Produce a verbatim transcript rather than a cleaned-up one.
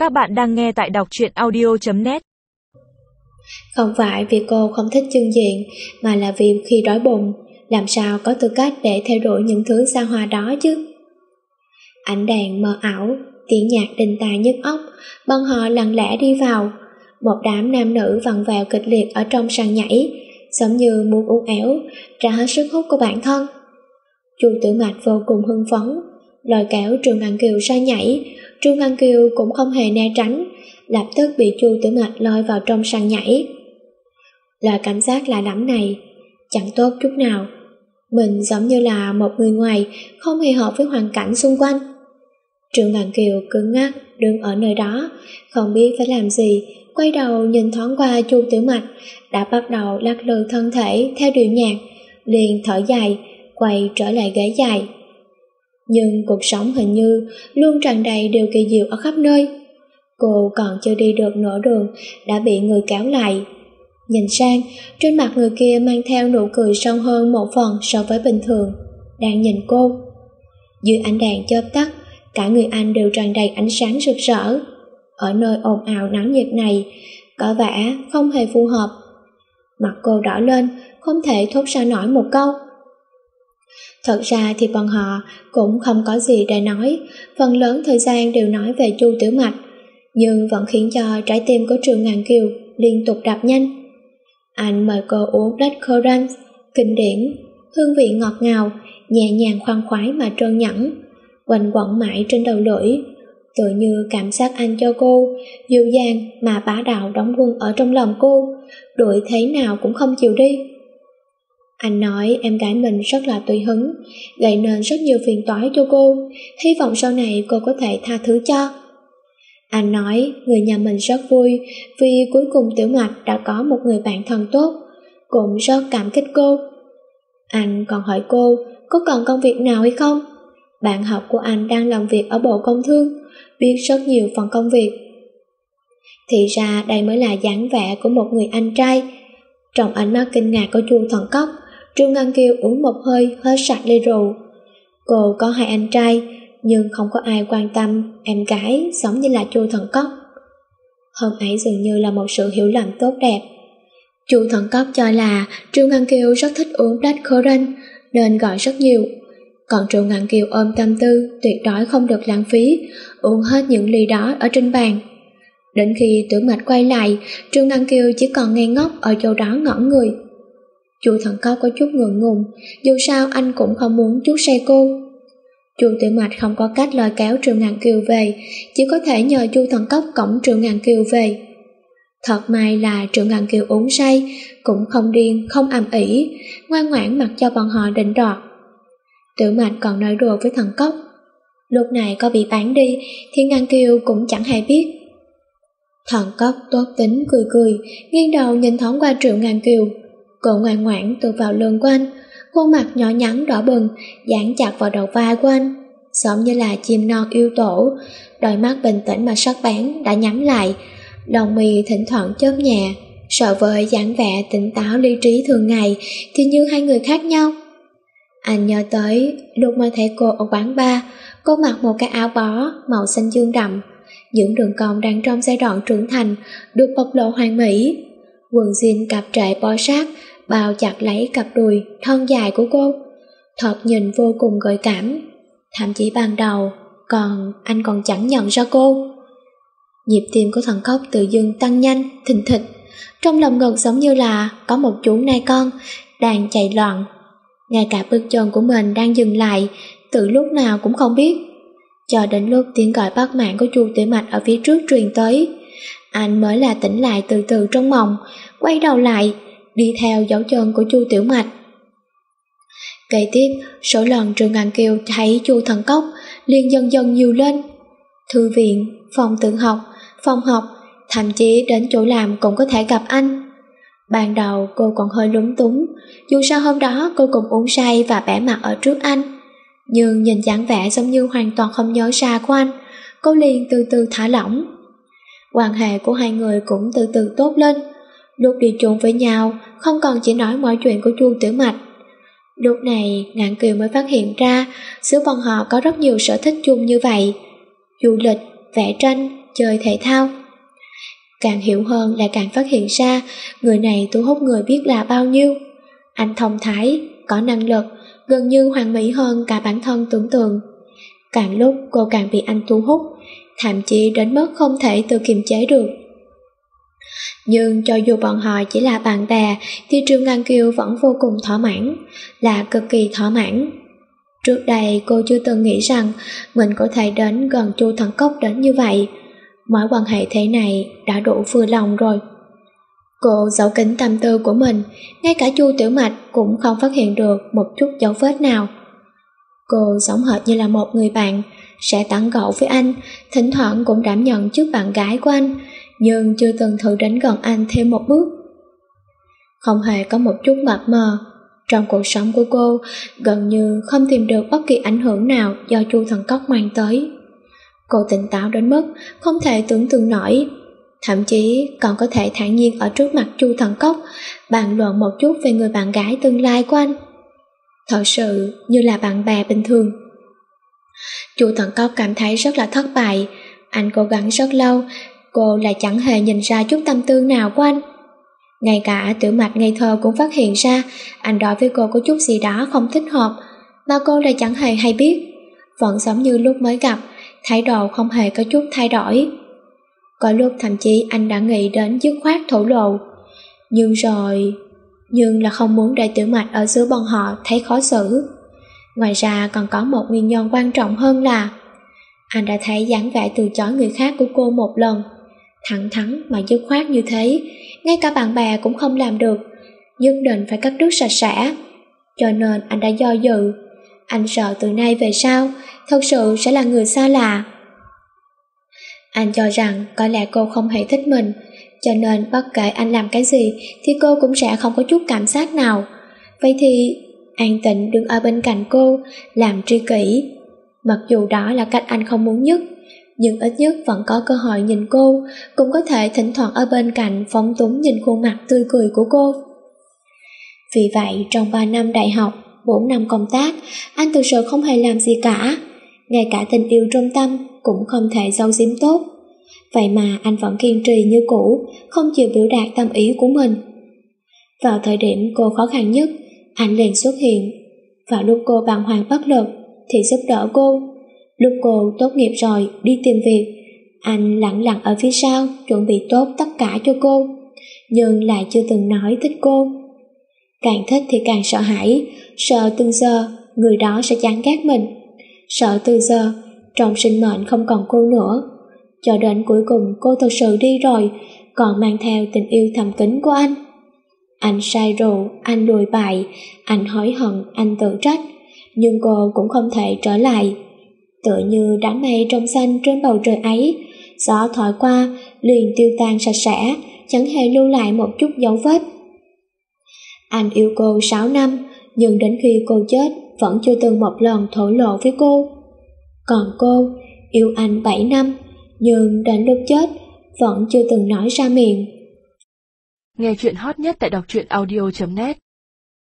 Các bạn đang nghe tại đọc truyện audio chấm net. Không phải vì cô không thích Chương Diện, mà là vì khi đói bụng, làm sao có tư cách để theo đuổi những thứ xa hoa đó chứ. Ánh đèn mờ ảo, tiếng nhạc đinh tai nhức óc, bọn họ lặng lẽ đi vào. Một đám nam nữ vặn vẹo kịch liệt ở trong sàn nhảy, giống như muốn uốn éo ra hết sức hút của bản thân. Chu Tử Mạch vô cùng hưng phấn, lôi kéo Trương Ngạn Kiều sang nhảy. Trương Ngạn Kiều cũng không hề né tránh, lập tức bị Chu Tử Mạch lôi vào trong sàn nhảy. Loại cảm giác lạ lẫm này chẳng tốt chút nào. Mình giống như là một người ngoài, không hề hợp với hoàn cảnh xung quanh. Trương Ngạn Kiều cứng ngắc đứng ở nơi đó, không biết phải làm gì. Quay đầu nhìn thoáng qua Chu Tử Mạch đã bắt đầu lắc lư thân thể theo điệu nhạc, liền thở dài, quay trở lại ghế dài. Nhưng cuộc sống hình như luôn tràn đầy điều kỳ diệu ở khắp nơi. Cô còn chưa đi được nửa đường đã bị người kéo lại. Nhìn sang, trên mặt người kia mang theo nụ cười sâu hơn một phần so với bình thường, đang nhìn cô. Dưới ánh đèn chớp tắt, cả người anh đều tràn đầy ánh sáng rực rỡ. Ở nơi ồn ào náo nhiệt này, có vẻ không hề phù hợp. Mặt cô đỏ lên, không thể thốt ra nổi một câu. Thật ra thì bọn họ cũng không có gì để nói, phần lớn thời gian đều nói về Chu Tử Mạch, nhưng vẫn khiến cho trái tim của Trương Ngạn Kiều liên tục đập nhanh. Anh mời cô uống Black Currant, kinh điển, hương vị ngọt ngào, nhẹ nhàng khoan khoái mà trơn nhẵn, quanh quẩn mãi trên đầu lưỡi, tự như cảm giác anh cho cô, dịu dàng mà bá đạo đóng quân ở trong lòng cô, đuổi thế nào cũng không chịu đi. Anh nói em gái mình rất là tùy hứng, gây nên rất nhiều phiền toái cho cô, hy vọng sau này cô có thể tha thứ cho. Anh nói người nhà mình rất vui vì cuối cùng Tiểu Mạch đã có một người bạn thân tốt, cũng rất cảm kích cô. Anh còn hỏi cô có còn công việc nào hay không. Bạn học của anh đang làm việc ở Bộ Công Thương, biết rất nhiều phần công việc. Thì ra đây mới là dáng vẻ của một người anh trai. Trong ánh mắt kinh ngạc của Chu Thần Cốc, Trương Ngạn Kiều uống một hơi hết sạch ly rượu. Cô có hai anh trai, nhưng không có ai quan tâm em gái giống như là Chu Thần Cốc. Hôm ấy dường như là một sự hiểu lầm tốt đẹp. Chu Thần Cốc cho là Trương Ngạn Kiều rất thích uống Black Currant nên gọi rất nhiều. Còn Trương Ngạn Kiều ôm tâm tư tuyệt đối không được lãng phí, uống hết những ly đó ở trên bàn. Đến khi Tử Mạch quay lại, Trương Ngạn Kiều chỉ còn ngây ngốc ở chỗ đó ngẩn người. Chu Thần Cốc có chút ngượng ngùng, dù sao anh cũng không muốn chuốc say cô. Chu Tử Mạch không có cách lôi kéo Trương Ngạn Kiều về, chỉ có thể nhờ Chu Thần Cốc cõng Trương Ngạn Kiều về. Thật may là Trương Ngạn Kiều uống say, cũng không điên, không ầm ĩ, ngoan ngoãn mặc cho bọn họ định đoạt. Tử Mạch còn nói đùa với Thần Cốc, lúc này có bị bán đi thì Ngạn Kiều cũng chẳng hề biết. Thần Cốc tốt tính cười cười, nghiêng đầu nhìn thoáng qua Triệu Ngạn Kiều. Cô ngoan ngoãn tựa vào lưng của anh, khuôn mặt nhỏ nhắn đỏ bừng dán chặt vào đầu vai của anh, giống như là chim non yêu tổ. Đôi mắt bình tĩnh mà sắc bén đã nhắm lại, lông mi thỉnh thoảng chớp nhẹ. So với dáng vẻ tỉnh táo lý trí thường ngày thì như hai người khác nhau. Anh nhớ tới lúc mà thấy cô ở quán bar, cô mặc một cái áo bó màu xanh dương đậm, những đường cong đang trong giai đoạn trưởng thành được bộc lộ hoàn mỹ. Quần jean cạp trệ bó sát bao chặt lấy cặp đùi thon dài của cô, thật nhìn vô cùng gợi cảm. Thậm chí ban đầu còn anh còn chẳng nhận ra cô. Nhịp tim của Thần Cốc tự dưng tăng nhanh, thình thịch, trong lòng ngực giống như là có một chú nai con đang chạy loạn. Ngay cả bước chân của mình đang dừng lại từ lúc nào cũng không biết, cho đến lúc tiếng gọi bắt mạng của Chu Tử Mạch ở phía trước truyền tới, anh mới là tỉnh lại từ từ trong mộng, quay đầu lại đi theo dấu chân của Chu Tiểu Mạch. Kế tiếp, số lần Trương Ngạn Kiều thấy Chu Thần Cốc liền dần dần nhiều lên. Thư viện, phòng tự học, phòng học, thậm chí đến chỗ làm cũng có thể gặp anh. Ban đầu cô còn hơi lúng túng, dù sao hôm đó cô cũng uống say và bẻ mặt ở trước anh. Nhưng nhìn dáng vẻ giống như hoàn toàn không nhớ ra của anh, cô liền từ từ thả lỏng. Quan hệ của hai người cũng từ từ tốt lên. Lúc đi chung với nhau, không còn chỉ nói mọi chuyện của Chu Tử Mạch. Lúc này Ngạn Kiều mới phát hiện ra giữa bọn họ có rất nhiều sở thích chung như vậy: du lịch, vẽ tranh, chơi thể thao. Càng hiểu hơn lại càng phát hiện ra người này thu hút người biết là bao nhiêu. Anh thông thái, có năng lực, gần như hoàn mỹ hơn cả bản thân tưởng tượng. Càng lúc cô càng bị anh thu hút, thậm chí đến mức không thể tự kiềm chế được. Nhưng cho dù bọn họ chỉ là bạn bè thì Triệu Ngân Kiều vẫn vô cùng thỏa mãn, là cực kỳ thỏa mãn. Trước đây cô chưa từng nghĩ rằng mình có thể đến gần Chu Thần Cốc đến như vậy. Mối quan hệ thế này đã đủ vừa lòng rồi. Cô giấu kín tâm tư của mình, ngay cả Chu Tiểu Mạch cũng không phát hiện được một chút dấu vết nào. Cô giống hệt như là một người bạn, sẽ tán gẫu với anh, thỉnh thoảng cũng đảm nhận trước bạn gái của anh, nhưng chưa từng thử đến gần anh thêm một bước. Không hề có một chút mập mờ. Trong cuộc sống của cô, gần như không tìm được bất kỳ ảnh hưởng nào do Chu Thần Cốc mang tới. Cô tỉnh táo đến mức không thể tưởng tượng nổi, thậm chí còn có thể thản nhiên ở trước mặt Chu Thần Cốc bàn luận một chút về người bạn gái tương lai của anh. Thật sự như là bạn bè bình thường. Chu Thần Cốc cảm thấy rất là thất bại. Anh cố gắng rất lâu, cô lại chẳng hề nhìn ra chút tâm tư nào của anh. Ngay cả Tiểu Mạch ngây thơ cũng phát hiện ra anh đối với cô có chút gì đó không thích hợp, mà cô lại chẳng hề hay biết. Vẫn giống như lúc mới gặp, thái độ không hề có chút thay đổi. Có lúc thậm chí anh đã nghĩ đến dứt khoát thổ lộ. Nhưng rồi... Nhưng là không muốn để Tiểu Mạch ở giữa bọn họ thấy khó xử. Ngoài ra còn có một nguyên nhân quan trọng hơn là anh đã thấy dáng vẻ từ chối người khác của cô một lần, thẳng thắn mà dứt khoát như thế, ngay cả bạn bè cũng không làm được, nhất định phải cắt đứt sạch sẽ. Cho nên anh đã do dự. Anh sợ từ nay về sau thật sự sẽ là người xa lạ. Anh cho rằng có lẽ cô không hề thích mình, cho nên bất kể anh làm cái gì thì cô cũng sẽ không có chút cảm giác nào. Vậy thì an tĩnh đứng ở bên cạnh cô, làm tri kỷ. Mặc dù đó là cách anh không muốn nhất, nhưng ít nhất vẫn có cơ hội nhìn cô, cũng có thể thỉnh thoảng ở bên cạnh phóng túng nhìn khuôn mặt tươi cười của cô. Vì vậy trong ba năm đại học, bốn năm công tác, anh thực sự không hề làm gì cả. Ngay cả tình yêu trong tâm cũng không thể giấu giếm tốt. Vậy mà anh vẫn kiên trì như cũ, không chịu biểu đạt tâm ý của mình. Vào thời điểm cô khó khăn nhất, anh liền xuất hiện. Vào lúc cô bàng hoàng bất lực thì giúp đỡ cô. Lúc cô tốt nghiệp rồi đi tìm việc, anh lặng lặng ở phía sau chuẩn bị tốt tất cả cho cô, nhưng lại chưa từng nói thích cô. Càng thích thì càng sợ hãi, sợ từng giờ người đó sẽ chán ghét mình, sợ từ giờ trong sinh mệnh không còn cô nữa. Cho đến cuối cùng cô thực sự đi rồi, còn mang theo tình yêu thầm kín của anh. Anh say rượu, anh lùi bại, anh hối hận, anh tự trách, nhưng cô cũng không thể trở lại. Tựa như đám mây trong xanh trên bầu trời ấy, gió thổi qua liền tiêu tan sạch sẽ, chẳng hề lưu lại một chút dấu vết. Anh yêu cô sáu năm, nhưng đến khi cô chết vẫn chưa từng một lần thổ lộ với cô. Còn cô yêu anh bảy năm, nhưng đến lúc chết vẫn chưa từng nói ra miệng. Nghe chuyện hot nhất tại đọc truyện audio chấm net.